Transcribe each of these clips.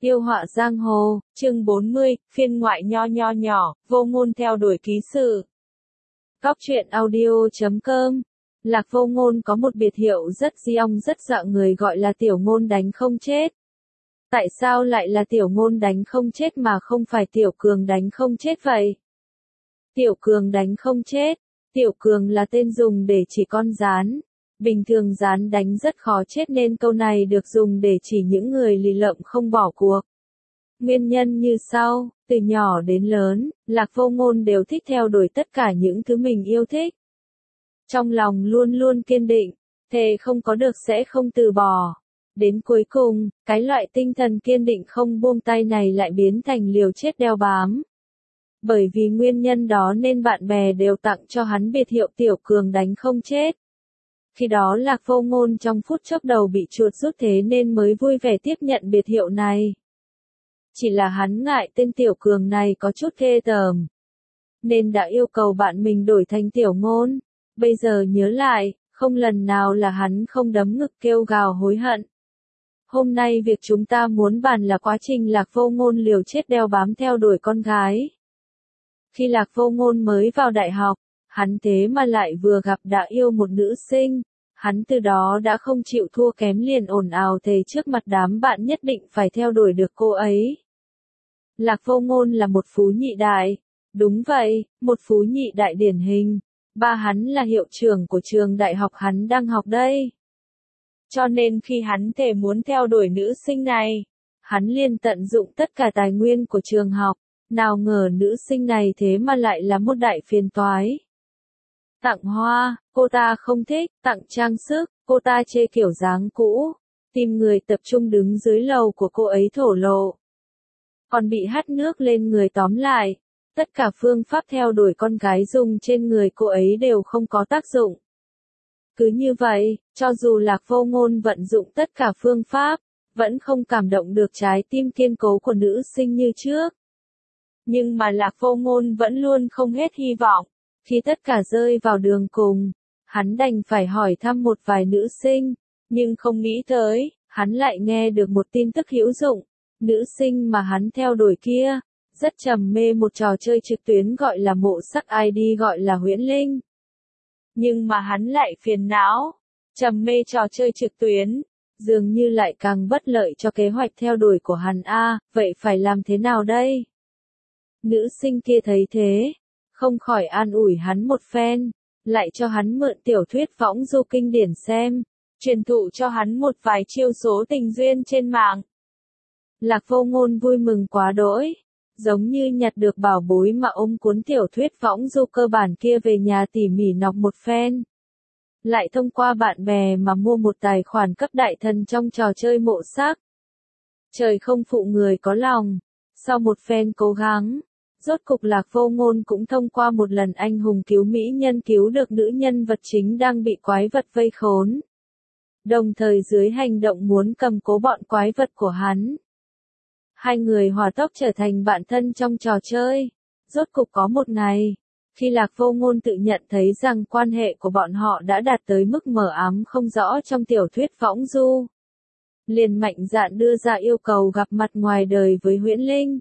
Yêu họa giang hồ, chương 40, phiên ngoại nho nhỏ, vô ngôn theo đuổi ký sự. Góc truyện audio.com. Lạc Vô Ngôn có một biệt hiệu rất diong rất dọa người gọi là Tiểu Ngôn đánh không chết. Tại sao lại là Tiểu Ngôn đánh không chết mà không phải Tiểu Cường đánh không chết vậy? Tiểu Cường đánh không chết. Tiểu Cường là tên dùng để chỉ con gián. Bình thường gián đánh rất khó chết nên câu này được dùng để chỉ những người lì lợm không bỏ cuộc. Nguyên nhân như sau, từ nhỏ đến lớn, Lạc Vô Ngôn đều thích theo đuổi tất cả những thứ mình yêu thích. Trong lòng luôn luôn kiên định, thề không có được sẽ không từ bỏ. Đến cuối cùng, cái loại tinh thần kiên định không buông tay này lại biến thành liều chết đeo bám. Bởi vì nguyên nhân đó nên bạn bè đều tặng cho hắn biệt hiệu Tiểu Cường đánh không chết. Khi đó Lạc Vô Ngôn trong phút chốc đầu bị chuột rút thế nên mới vui vẻ tiếp nhận biệt hiệu này. Chỉ là hắn ngại tên Tiểu Cường này có chút ghê tởm, nên đã yêu cầu bạn mình đổi thành Tiểu Ngôn. Bây giờ nhớ lại, không lần nào là hắn không đấm ngực kêu gào hối hận. Hôm nay việc chúng ta muốn bàn là quá trình Lạc Vô Ngôn liều chết đeo bám theo đuổi con gái. Khi Lạc Vô Ngôn mới vào đại học, hắn thế mà lại vừa gặp đã yêu một nữ sinh, hắn từ đó đã không chịu thua kém liền ồn ào thề trước mặt đám bạn nhất định phải theo đuổi được cô ấy. Lạc Vô Ngôn là một phú nhị đại, đúng vậy, một phú nhị đại điển hình, ba hắn là hiệu trưởng của trường đại học hắn đang học đây. Cho nên khi hắn thề muốn theo đuổi nữ sinh này, hắn liền tận dụng tất cả tài nguyên của trường học, nào ngờ nữ sinh này thế mà lại là một đại phiền toái. Tặng hoa, cô ta không thích, tặng trang sức, cô ta chê kiểu dáng cũ, tìm người tập trung đứng dưới lầu của cô ấy thổ lộ. Còn bị hắt nước lên người tóm lại, tất cả phương pháp theo đuổi con gái dùng trên người cô ấy đều không có tác dụng. Cứ như vậy, cho dù Lạc Vô Ngôn vận dụng tất cả phương pháp, vẫn không cảm động được trái tim kiên cố của nữ sinh như trước. Nhưng mà Lạc Vô Ngôn vẫn luôn không hết hy vọng. Khi tất cả rơi vào đường cùng, hắn đành phải hỏi thăm một vài nữ sinh, nhưng không nghĩ tới, hắn lại nghe được một tin tức hữu dụng. Nữ sinh mà hắn theo đuổi kia, rất trầm mê một trò chơi trực tuyến gọi là mộ sắc ID gọi là Huyễn Linh. Nhưng mà hắn lại phiền não, trầm mê trò chơi trực tuyến, dường như lại càng bất lợi cho kế hoạch theo đuổi của hắn vậy phải làm thế nào đây? Nữ sinh kia thấy thế, không khỏi an ủi hắn một phen, lại cho hắn mượn tiểu thuyết võng du kinh điển xem, truyền thụ cho hắn một vài chiêu số tình duyên trên mạng. Lạc Vô Ngôn vui mừng quá đỗi, giống như nhặt được bảo bối mà ôm cuốn tiểu thuyết võng du cơ bản kia về nhà tỉ mỉ đọc một phen. Lại thông qua bạn bè mà mua một tài khoản cấp đại thần trong trò chơi mộ sắc. Trời không phụ người có lòng, sau một phen cố gắng, rốt cục Lạc Vô Ngôn cũng thông qua một lần anh hùng cứu mỹ nhân cứu được nữ nhân vật chính đang bị quái vật vây khốn. Đồng thời dưới hành động muốn cầm cố bọn quái vật của hắn. Hai người hòa tốc trở thành bạn thân trong trò chơi. Rốt cục có một ngày, khi Lạc Vô Ngôn tự nhận thấy rằng quan hệ của bọn họ đã đạt tới mức mờ ám không rõ trong tiểu thuyết võng du, liền mạnh dạn đưa ra yêu cầu gặp mặt ngoài đời với Huyễn Linh.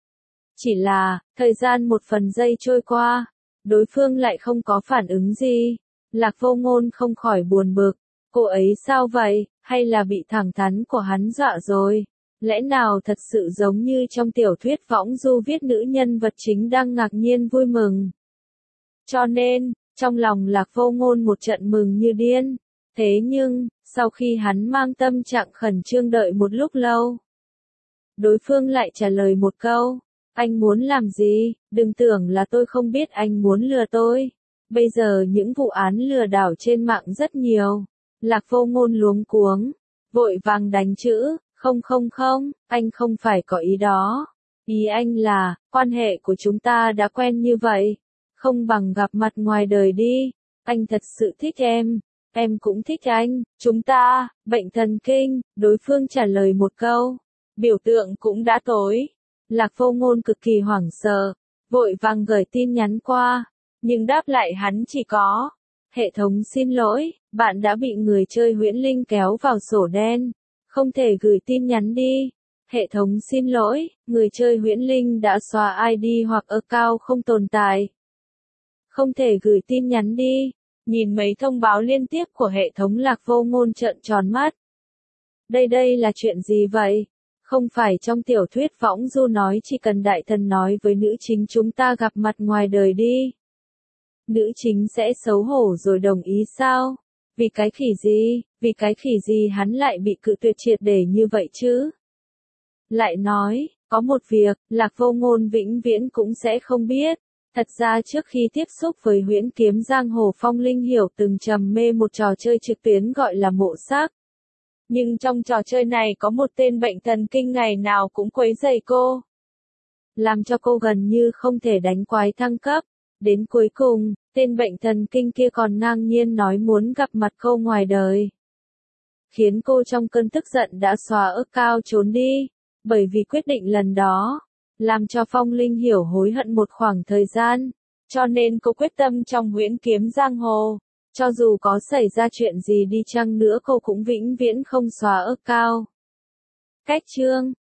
Chỉ là, thời gian một phần giây trôi qua, đối phương lại không có phản ứng gì. Lạc Vô Ngôn không khỏi buồn bực, cô ấy sao vậy, hay là bị thẳng thắn của hắn dọa rồi? Lẽ nào thật sự giống như trong tiểu thuyết võng du viết nữ nhân vật chính đang ngạc nhiên vui mừng? Cho nên, trong lòng Lạc Vô Ngôn một trận mừng như điên. Thế nhưng, sau khi hắn mang tâm trạng khẩn trương đợi một lúc lâu, đối phương lại trả lời một câu. Anh muốn làm gì? Đừng tưởng là tôi không biết anh muốn lừa tôi. Bây giờ những vụ án lừa đảo trên mạng rất nhiều. Lạc Vô Ngôn luống cuống, vội vàng đánh chữ, không, anh không phải có ý đó. Ý anh là, quan hệ của chúng ta đã quen như vậy. Không bằng gặp mặt ngoài đời đi. Anh thật sự thích em cũng thích anh. Chúng ta, bệnh thần kinh, đối phương trả lời một câu. Biểu tượng cũng đã tối. Lạc Vô Ngôn cực kỳ hoảng sợ, vội vàng gửi tin nhắn qua, nhưng đáp lại hắn chỉ có, hệ thống xin lỗi, bạn đã bị người chơi Huyễn Linh kéo vào sổ đen, không thể gửi tin nhắn đi. Hệ thống xin lỗi, người chơi Huyễn Linh đã xóa ID hoặc account không tồn tại. Không thể gửi tin nhắn đi. Nhìn mấy thông báo liên tiếp của hệ thống Lạc Vô Ngôn trợn tròn mắt. Đây là chuyện gì vậy? Không phải trong tiểu thuyết võng du nói chỉ cần đại thần nói với nữ chính chúng ta gặp mặt ngoài đời đi. Nữ chính sẽ xấu hổ rồi đồng ý sao? Vì cái khỉ gì hắn lại bị cự tuyệt triệt để như vậy chứ? Lại nói, có một việc, Lạc Vô Ngôn vĩnh viễn cũng sẽ không biết. Thật ra trước khi tiếp xúc với huyễn kiếm giang hồ Phong Linh Hiểu từng trầm mê một trò chơi trực tuyến gọi là mộ xác. Nhưng trong trò chơi này có một tên bệnh thần kinh ngày nào cũng quấy rầy cô. Làm cho cô gần như không thể đánh quái thăng cấp. Đến cuối cùng, tên bệnh thần kinh kia còn ngang nhiên nói muốn gặp mặt cô ngoài đời. Khiến cô trong cơn tức giận đã xóa account trốn đi. Bởi vì quyết định lần đó, làm cho Phong Linh Hiểu hối hận một khoảng thời gian. Cho nên cô quyết tâm trong huyễn kiếm giang hồ. Cho dù có xảy ra chuyện gì đi chăng nữa cô cũng vĩnh viễn không xóa account. Cách chương